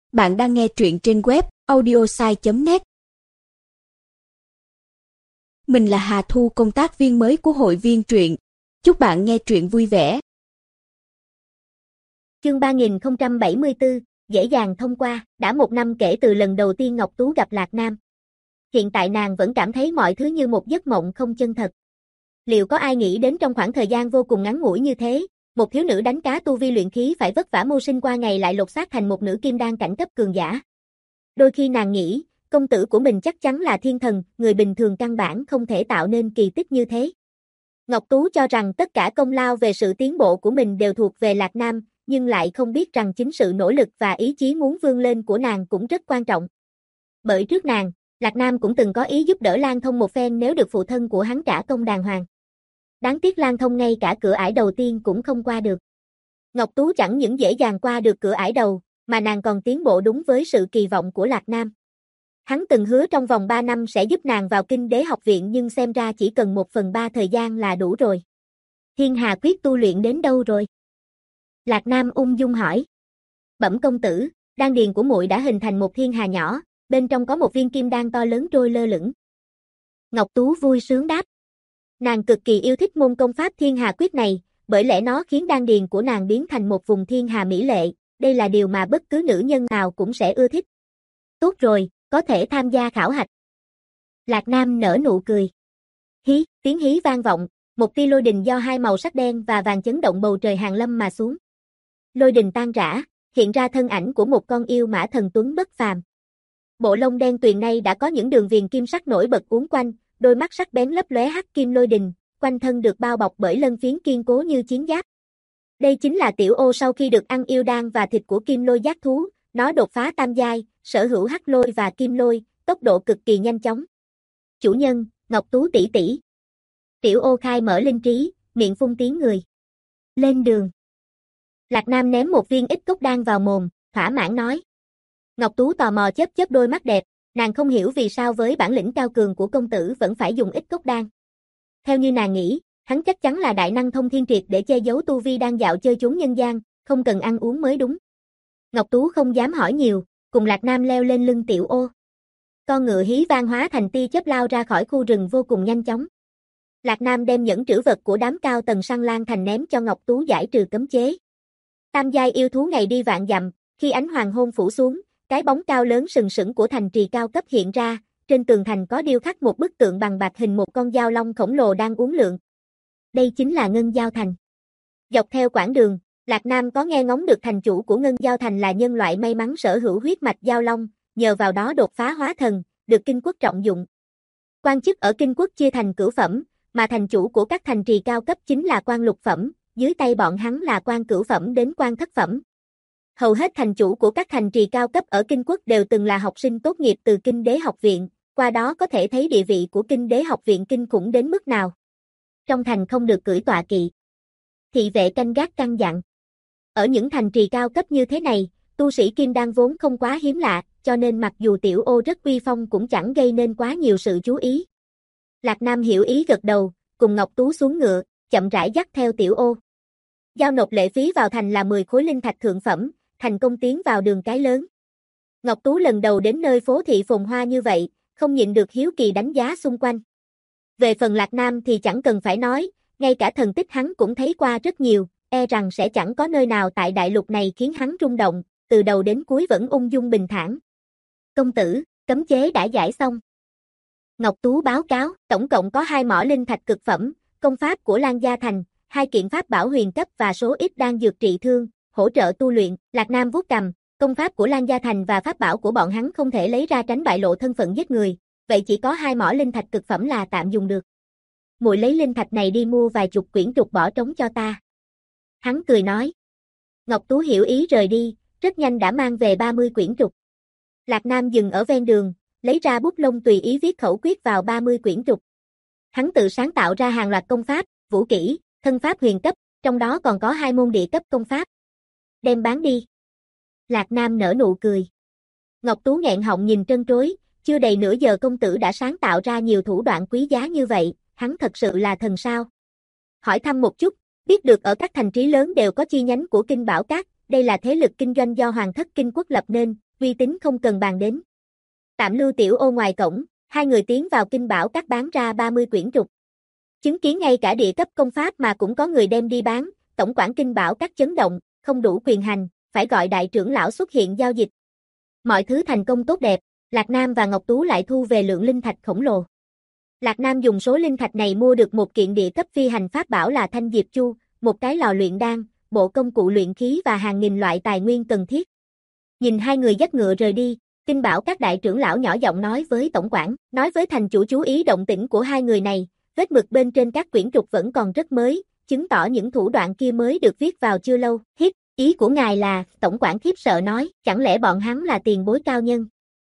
Bạn đang nghe truyện trên web audiosai.net. Mình là Hà Thu, công tác viên mới của hội viên truyện. Chúc bạn nghe truyện vui vẻ. Chương 3074, dễ dàng thông qua. Đã 1 năm kể từ lần đầu tiên Ngọc Tú gặp Lạc Nam. Hiện tại nàng vẫn cảm thấy mọi thứ như một giấc mộng không chân thật. Liệu có ai nghĩ đến trong khoảng thời gian vô cùng ngắn ngủi như thế, một thiếu nữ đánh cá tu vi luyện khí phải vất vả mưu sinh qua ngày lại lột xác thành một nữ kim đan cảnh cấp cường giả. Đôi khi nàng nghĩ, công tử của mình chắc chắn là thiên thần, người bình thường căn bản không thể tạo nên kỳ tích như thế. Ngọc Tú cho rằng tất cả công lao về sự tiến bộ của mình đều thuộc về Lạc Nam, nhưng lại không biết rằng chính sự nỗ lực và ý chí muốn vươn lên của nàng cũng rất quan trọng. Bởi trước nàng, Lạc Nam cũng từng có ý giúp đỡ Lan Thông một phen nếu được phụ thân của hắn trả công đàng hoàng. Đáng tiếc Lan Thông ngay cả cửa ải đầu tiên cũng không qua được. Ngọc Tú chẳng những dễ dàng qua được cửa ải đầu, mà nàng còn tiến bộ đúng với sự kỳ vọng của Lạc Nam. Hắn từng hứa trong vòng 3 năm sẽ giúp nàng vào Kinh Đế học viện, nhưng xem ra chỉ cần 1/3 thời gian là đủ rồi. Thiên Hà quyết tu luyện đến đâu rồi? Lạc Nam ung dung hỏi. Bẩm công tử, đan điền của muội đã hình thành một thiên hà nhỏ, bên trong có một viên kim đan to lớn trôi lơ lửng. Ngọc Tú vui sướng đáp. Nàng cực kỳ yêu thích môn công pháp Thiên Hà quyết này, bởi lẽ nó khiến đan điền của nàng biến thành một vùng thiên hà mỹ lệ, đây là điều mà bất cứ nữ nhân nào cũng sẽ ưa thích. Tốt rồi, có thể tham gia khảo hạch. Lạc Nam nở nụ cười. Hí, tiếng hí vang vọng, một tia lôi đình do hai màu sắc đen và vàng chấn động bầu trời hàng lâm mà xuống. Lôi đình tan rã, hiện ra thân ảnh của một con yêu mã thần tuấn bất phàm. Bộ lông đen tuyền này đã có những đường viền kim sắc nổi bật uốn quanh, đôi mắt sắc bén lấp lóe hắc kim lôi đình, quanh thân được bao bọc bởi lân phiến kiên cố như chiến giáp. Đây chính là Tiểu Ô sau khi được ăn yêu đan và thịt của kim lôi giác thú, nó đột phá tam giai, sở hữu hắc lôi và kim lôi, tốc độ cực kỳ nhanh chóng. Chủ nhân, Ngọc Tú tỷ tỷ. Tiểu Ô khai mở linh trí, miệng phun tiếng người. Lên đường. Lạc Nam ném một viên ít cốc đan vào mồm, thỏa mãn nói. Ngọc Tú tò mò chớp chớp đôi mắt đẹp, nàng không hiểu vì sao với bản lĩnh cao cường của công tử vẫn phải dùng ít cốc đan. Theo như nàng nghĩ, hắn chắc chắn là đại năng thông thiên triệt để che giấu tu vi đang dạo chơi chốn nhân gian, không cần ăn uống mới đúng. Ngọc Tú không dám hỏi nhiều, cùng Lạc Nam leo lên lưng Tiểu Ô. Con ngựa hí vang hóa thành tia chớp lao ra khỏi khu rừng vô cùng nhanh chóng. Lạc Nam đem những trữ vật của đám cao tầng săn lan thành ném cho Ngọc Tú giải trừ cấm chế. Tam giai yêu thú ngày đi vạn dặm, khi ánh hoàng hôn phủ xuống, cái bóng cao lớn sừng sững của thành trì cao cấp hiện ra, trên tường thành có điêu khắc một bức tượng bằng bạc hình một con dao long khổng lồ đang uốn lượn. Đây chính là Ngân Giao Thành. Dọc theo quãng đường, Lạc Nam có nghe ngóng được thành chủ của Ngân Giao Thành là nhân loại may mắn sở hữu huyết mạch dao long, nhờ vào đó đột phá hóa thần, được Kinh Quốc trọng dụng. Quan chức ở Kinh Quốc chia thành cửu phẩm, mà thành chủ của các thành trì cao cấp chính là quan lục phẩm, dưới tay bọn hắn là quan cửu phẩm đến quan thất phẩm. Hầu hết thành chủ của các thành trì cao cấp ở Kinh Quốc đều từng là học sinh tốt nghiệp từ Kinh Đế học viện, qua đó có thể thấy địa vị của Kinh Đế học viện kinh khủng đến mức nào. Trong thành không được cưỡi tọa kỵ. Thị vệ canh gác căn dặn. Ở những thành trì cao cấp như thế này, tu sĩ kim đan vốn không quá hiếm lạ, cho nên mặc dù Tiểu Ô rất uy phong cũng chẳng gây nên quá nhiều sự chú ý. Lạc Nam hiểu ý gật đầu, cùng Ngọc Tú xuống ngựa, chậm rãi dắt theo Tiểu Ô. Giao nộp lệ phí vào thành là 10 khối linh thạch thượng phẩm, thành công tiến vào đường cái lớn. Ngọc Tú lần đầu đến nơi phố thị phồn hoa như vậy, không nhịn được hiếu kỳ đánh giá xung quanh. Về phần Lạc Nam thì chẳng cần phải nói, ngay cả thần tích hắn cũng thấy qua rất nhiều, e rằng sẽ chẳng có nơi nào tại đại lục này khiến hắn rung động, từ đầu đến cuối vẫn ung dung bình thản. Công tử, cấm chế đã giải xong. Ngọc Tú báo cáo, tổng cộng có 2 mỏ linh thạch cực phẩm, công pháp của Lan Gia Thành, 2 kiện pháp bảo huyền cấp và số ít đan dược trị thương, hỗ trợ tu luyện. Lạc Nam vuốt cằm, công pháp của Lan Gia Thành và pháp bảo của bọn hắn không thể lấy ra tránh bại lộ thân phận giết người, vậy chỉ có 2 mỏ linh thạch cực phẩm là tạm dùng được. Muội lấy linh thạch này đi mua vài chục quyển trục bỏ trống cho ta. Hắn cười nói. Ngọc Tú hiểu ý rời đi, rất nhanh đã mang về 30 quyển trục. Lạc Nam dừng ở ven đường, lấy ra bút lông tùy ý viết khẩu quyết vào 30 quyển trục. Hắn tự sáng tạo ra hàng loạt công pháp, vũ kỹ, thân pháp huyền cấp, trong đó còn có 2 môn địa cấp công pháp. Đem bán đi. Lạc Nam nở nụ cười. Ngọc Tú nghẹn họng nhìn trân trối, chưa đầy nửa giờ công tử đã sáng tạo ra nhiều thủ đoạn quý giá như vậy, hắn thật sự là thần sao? Hỏi thăm một chút, biết được ở các thành trì lớn đều có chi nhánh của Kinh Bảo Các, đây là thế lực kinh doanh do Hoàng thất Kinh Quốc lập nên, uy tín không cần bàn đến. Tạm lưu tiểu ô ngoài cổng, hai người tiến vào Kinh Bảo Các bán ra 30 quyển trục. Chứng kiến ngay cả địa cấp công pháp mà cũng có người đem đi bán, tổng quản Kinh Bảo Các chấn động, không đủ quyền hành, phải gọi đại trưởng lão xuất hiện giao dịch. Mọi thứ thành công tốt đẹp, Lạc Nam và Ngọc Tú lại thu về lượng linh thạch khổng lồ. Lạc Nam dùng số linh thạch này mua được một kiện địa cấp phi hành pháp bảo là Thanh Diệp Chu, một cái lò luyện đan, bộ công cụ luyện khí và hàng nghìn loại tài nguyên cần thiết. Nhìn hai người dắt ngựa rời đi, Kinh Bảo Các đại trưởng lão nhỏ giọng nói với tổng quản, nói với thành chủ chú ý động tĩnh của hai người này, vết mực bên trên các quyển trục vẫn còn rất mới, chứng tỏ những thủ đoạn kia mới được viết vào chưa lâu. Hiếp, ý của ngài là, tổng quản khiếp sợ nói, chẳng lẽ bọn hắn là tiền bối cao nhân?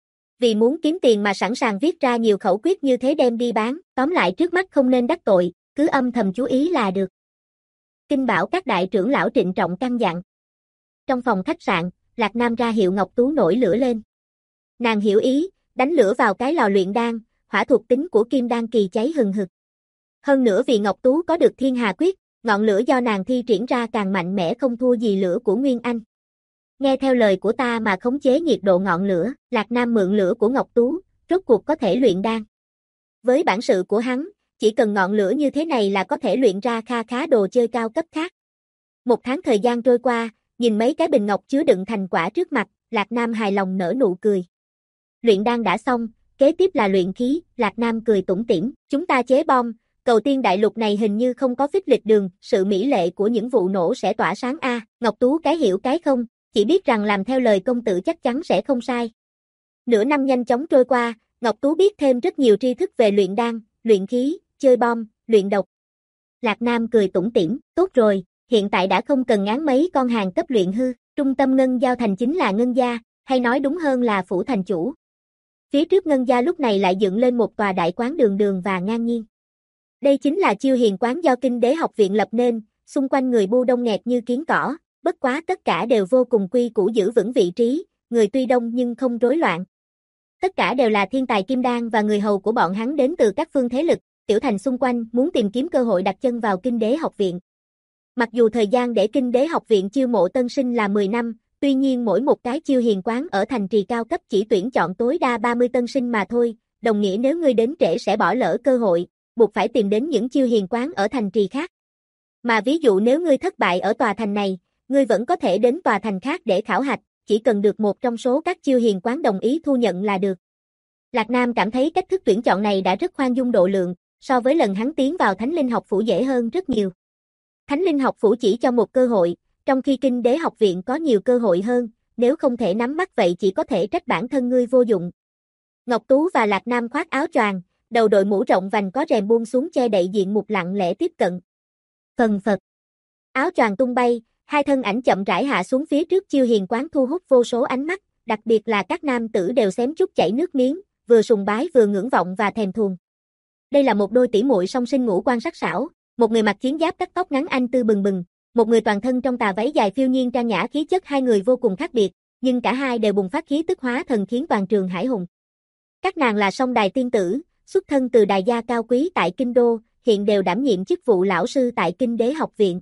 Vì muốn kiếm tiền mà sẵn sàng viết ra nhiều khẩu quyết như thế đem đi bán, tóm lại trước mắt không nên đắc tội, cứ âm thầm chú ý là được. Kinh Bảo Các đại trưởng lão trịnh trọng căn dặn. Trong phòng khách sạn, Lạc Nam ra hiệu Ngọc Tú nổi lửa lên. Nàng hiểu ý, đánh lửa vào cái lò luyện đan, hỏa thuộc tính của kim đan kỳ cháy hừng hực. Hơn nữa vì Ngọc Tú có được Thiên Hà Quyết, ngọn lửa do nàng thi triển ra càng mạnh mẽ không thua gì lửa của Nguyên Anh. Nghe theo lời của ta mà khống chế nhiệt độ ngọn lửa, Lạc Nam mượn lửa của Ngọc Tú, rốt cuộc có thể luyện đan. Với bản sự của hắn, chỉ cần ngọn lửa như thế này là có thể luyện ra kha khá đồ chơi cao cấp khác. Một tháng thời gian trôi qua, nhìn mấy cái bình ngọc chứa đựng thành quả trước mặt, Lạc Nam hài lòng nở nụ cười. Luyện đan đã xong, kế tiếp là luyện khí, Lạc Nam cười tủm tỉm, chúng ta chế bom, Cầu Tiên đại lục này hình như không có phích lịch đường, sự mỹ lệ của những vụ nổ sẽ tỏa sáng a. Ngọc Tú cái hiểu cái không, chỉ biết rằng làm theo lời công tử chắc chắn sẽ không sai. Nửa năm nhanh chóng trôi qua, Ngọc Tú biết thêm rất nhiều tri thức về luyện đan, luyện khí, chơi bom, luyện độc. Lạc Nam cười tủm tỉm, tốt rồi, hiện tại đã không cần ngán mấy con hàng cấp luyện hư, trung tâm Ngân Giao Thành chính là Ngân Gia, hay nói đúng hơn là phủ thành chủ. Phía trước Ngân Gia lúc này lại dựng lên một tòa đại quán đường đường và ngang nhiên. Đây chính là Chiêu Hiền quán do Kinh Đế học viện lập nên, xung quanh người bu đông nghẹt như kiến cỏ, bất quá tất cả đều vô cùng quy củ giữ vững vị trí, người tuy đông nhưng không rối loạn. Tất cả đều là thiên tài kim đan và người hầu của bọn hắn đến từ các phương thế lực, tiểu thành xung quanh muốn tìm kiếm cơ hội đặt chân vào Kinh Đế học viện. Mặc dù thời gian để Kinh Đế học viện chiêu mộ tân sinh là 10 năm, tuy nhiên mỗi một cái Chiêu Hiền quán ở thành trì cao cấp chỉ tuyển chọn tối đa 30 tân sinh mà thôi, đồng nghĩa nếu ngươi đến trễ sẽ bỏ lỡ cơ hội, buộc phải tìm đến những Chiêu Hiền quán ở thành trì khác. Mà ví dụ nếu ngươi thất bại ở tòa thành này, ngươi vẫn có thể đến tòa thành khác để khảo hạch, chỉ cần được một trong số các Chiêu Hiền quán đồng ý thu nhận là được. Lạc Nam cảm thấy cách thức tuyển chọn này đã rất khoan dung độ lượng, so với lần hắn tiến vào Thánh Linh học phủ dễ hơn rất nhiều. Thánh Linh học phủ chỉ cho một cơ hội, trong khi Kinh Đế học viện có nhiều cơ hội hơn, nếu không thể nắm bắt vậy chỉ có thể trách bản thân ngươi vô dụng. Ngọc Tú và Lạc Nam khoác áo choàng, đầu đội mũ rộng vành có rèm buông xuống che đậy diện mục lặng lẽ tiếp cận. Phần phật. Áo choàng tung bay, hai thân ảnh chậm rãi hạ xuống phía trước Chiêu Hiền quán thu hút vô số ánh mắt, đặc biệt là các nam tử đều xém chút chảy nước miếng, vừa sùng bái vừa ngưỡng vọng và thèm thuồng. Đây là một đôi tỷ muội song sinh ngũ quan sắc sảo, một người mặc chiến giáp cắt tóc ngắn anh tư bừng bừng, một người toàn thân trong tà váy dài phiêu nhiên trang nhã, khí chất hai người vô cùng khác biệt, nhưng cả hai đều bùng phát khí tức hóa thần khiến toàn trường hải hùng. Các nàng là Song Đài tiên tử, xuất thân từ đài gia cao quý tại Kinh Đô, hiện đều đảm nhiệm chức vụ lão sư tại Kinh Đế học viện.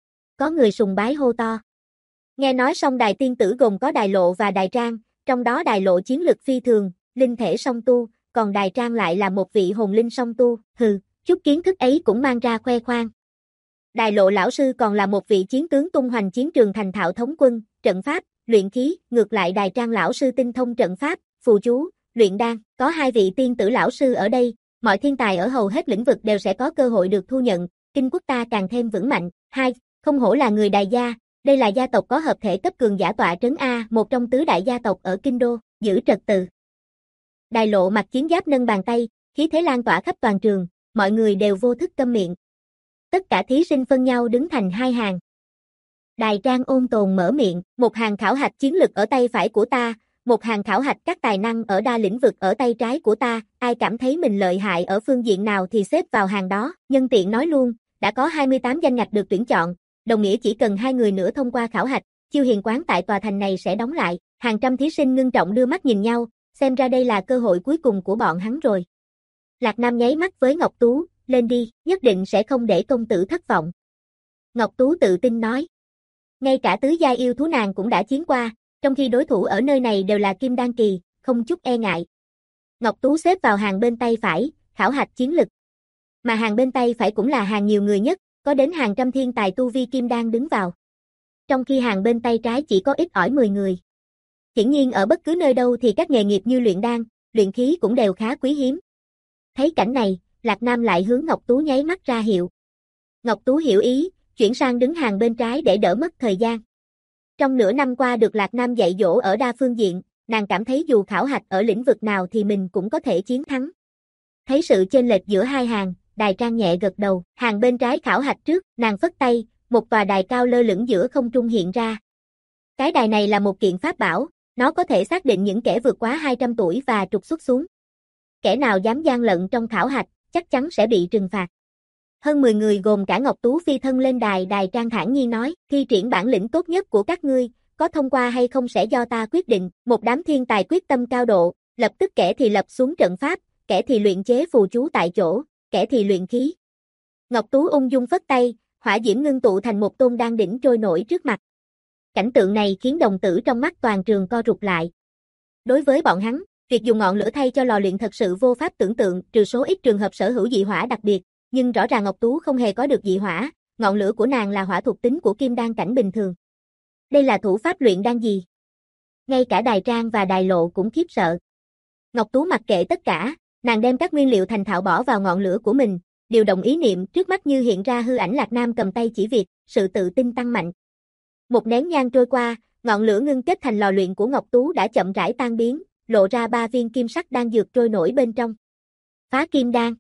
Có người sùng bái hô to. Nghe nói Song Đài tiên tử gồm có Đài Lộ và Đài Trang, trong đó Đài Lộ chiến lực phi thường, linh thể song tu, còn Đài Trang lại là một vị hồn linh song tu, hừ, chút kiến thức ấy cũng mang ra khoe khoang. Đài Lộ lão sư còn là một vị chiến tướng tung hoành chiến trường thành thạo thống quân, trận pháp, luyện khí, ngược lại Đài Trang lão sư tinh thông trận pháp, phù chú, luyện đan, có hai vị tiên tử lão sư ở đây, mọi thiên tài ở hầu hết lĩnh vực đều sẽ có cơ hội được thu nhận, Kinh quốc ta càng thêm vững mạnh. Hai, không hổ là người Đài gia, đây là gia tộc có hợp thể cấp cường giả tọa trấn a, một trong tứ đại gia tộc ở Kinh Đô, giữ trật tự. Đài Lộ mặc chiến giáp nâng bàn tay, khí thế lan tỏa khắp toàn trường, mọi người đều vô thức câm miệng. Tất cả thí sinh phân nhau đứng thành hai hàng. Đài Trang ôn tồn mở miệng, một hàng khảo hạch chiến lực ở tay phải của ta, một hàng khảo hạch các tài năng ở đa lĩnh vực ở tay trái của ta, ai cảm thấy mình lợi hại ở phương diện nào thì xếp vào hàng đó, nhân tiện nói luôn, đã có 28 danh ngạch được tuyển chọn, đồng nghĩa chỉ cần 2 người nữa thông qua khảo hạch, Chiêu Hiền quán tại tòa thành này sẽ đóng lại, hàng trăm thí sinh ngưng trọng đưa mắt nhìn nhau, xem ra đây là cơ hội cuối cùng của bọn hắn rồi. Lạc Nam nháy mắt với Ngọc Tú, lên đi, nhất định sẽ không để công tử thất vọng. Ngọc Tú tự tin nói. Ngay cả tứ gia yêu thú nàng cũng đã chiến qua, Trong khi đối thủ ở nơi này đều là kim đan kỳ, không chút e ngại. Ngọc Tú xếp vào hàng bên tay phải, khảo hạch chiến lực. Mà hàng bên tay phải cũng là hàng nhiều người nhất, có đến hàng trăm thiên tài tu vi kim đan đứng vào. Trong khi hàng bên tay trái chỉ có ít ỏi 10 người. Hiển nhiên ở bất cứ nơi đâu thì các nghề nghiệp như luyện đan, luyện khí cũng đều khá quý hiếm. Thấy cảnh này, Lạc Nam lại hướng Ngọc Tú nháy mắt ra hiệu. Ngọc Tú hiểu ý, chuyển sang đứng hàng bên trái để đỡ mất thời gian. Trong nửa năm qua được Lạc Nam dạy dỗ ở đa phương diện, nàng cảm thấy dù khảo hạch ở lĩnh vực nào thì mình cũng có thể chiến thắng. Thấy sự chênh lệch giữa hai hàng, Đài Trang nhẹ gật đầu, hàng bên trái khảo hạch trước, nàng phất tay, một tòa đài cao lơ lửng giữa không trung hiện ra. Cái đài này là một kiện pháp bảo, nó có thể xác định những kẻ vượt quá 200 tuổi và trục xuất xuống. Kẻ nào dám gian lận trong khảo hạch, chắc chắn sẽ bị trừng phạt. Hơn 10 người gồm cả Ngọc Tú phi thân lên đài, Đài Trang thản nhiên nói, thi triển bản lĩnh tốt nhất của các ngươi, có thông qua hay không sẽ do ta quyết định. Một đám thiên tài quyết tâm cao độ, lập tức kẻ thì lập xuống trận pháp, kẻ thì luyện chế phù chú tại chỗ, kẻ thì luyện khí. Ngọc Tú ung dung phất tay, hỏa diễm ngưng tụ thành một tôn đan đỉnh trôi nổi trước mặt. Cảnh tượng này khiến đồng tử trong mắt toàn trường co rụt lại. Đối với bọn hắn, việc dùng ngọn lửa thay cho lò luyện thật sự vô pháp tưởng tượng, trừ số ít trường hợp sở hữu dị hỏa đặc biệt, nhưng rõ ràng Ngọc Tú không hề có được dị hỏa, ngọn lửa của nàng là hỏa thuộc tính của kim đan cảnh bình thường. Đây là thủ pháp luyện đan gì? Ngay cả Đài Trang và Đài Lộ cũng khiếp sợ. Ngọc Tú mặc kệ tất cả, nàng đem các nguyên liệu thành thạo bỏ vào ngọn lửa của mình, điều động ý niệm, trước mắt như hiện ra hư ảnh Lạc Nam cầm tay chỉ việc, sự tự tin tăng mạnh. Một nén nhang trôi qua, ngọn lửa ngưng kết thành lò luyện của Ngọc Tú đã chậm rãi tan biến, lộ ra 3 viên kim sắc đan dược trôi nổi bên trong. Phá kim đan.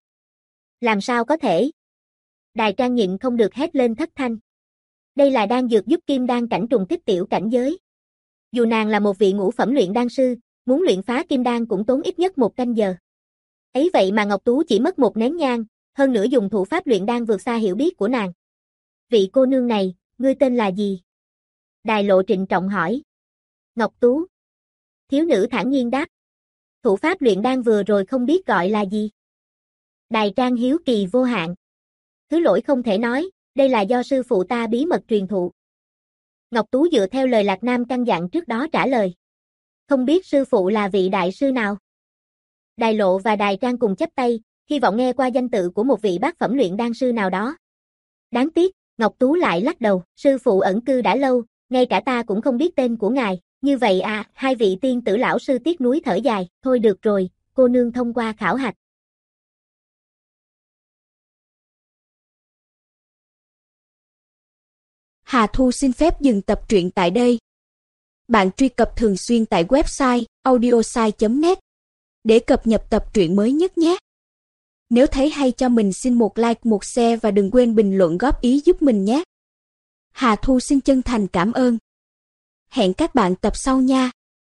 Làm sao có thể? Đài Trang nhịn không được hét lên thất thanh. Đây là đan dược giúp kim đan cảnh trùng kích tiểu cảnh giới. Dù nàng là một vị ngũ phẩm luyện đan sư, muốn luyện phá kim đan cũng tốn ít nhất 1 canh giờ. Ấy vậy mà Ngọc Tú chỉ mất 1 nén nhang, hơn nữa dùng thủ pháp luyện đan vượt xa hiểu biết của nàng. Vị cô nương này, ngươi tên là gì? Đài Lộ trịnh trọng hỏi. Ngọc Tú. Thiếu nữ thản nhiên đáp. Thủ pháp luyện đan vừa rồi không biết gọi là gì? Đài Trang hiếu kỳ vô hạn. Thứ lỗi không thể nói, đây là do sư phụ ta bí mật truyền thụ. Ngọc Tú dựa theo lời Lạc Nam căn dặn trước đó trả lời. Không biết sư phụ là vị đại sư nào? Đài Lộ và Đài Trang cùng chắp tay, hy vọng nghe qua danh tự của một vị bát phẩm luyện đan sư nào đó. Đáng tiếc, Ngọc Tú lại lắc đầu, sư phụ ẩn cư đã lâu, ngay cả ta cũng không biết tên của ngài. Như vậy à, 2 vị tiên tử lão sư tiếc nuối thở dài, thôi được rồi, cô nương thông qua khảo hạch. Hà Thu xin phép dừng tập truyện tại đây. Bạn truy cập thường xuyên tại website audiosai.net để cập nhật tập truyện mới nhất nhé. Nếu thấy hay cho mình xin một like, một share và đừng quên bình luận góp ý giúp mình nhé. Hà Thu xin chân thành cảm ơn. Hẹn các bạn tập sau nha.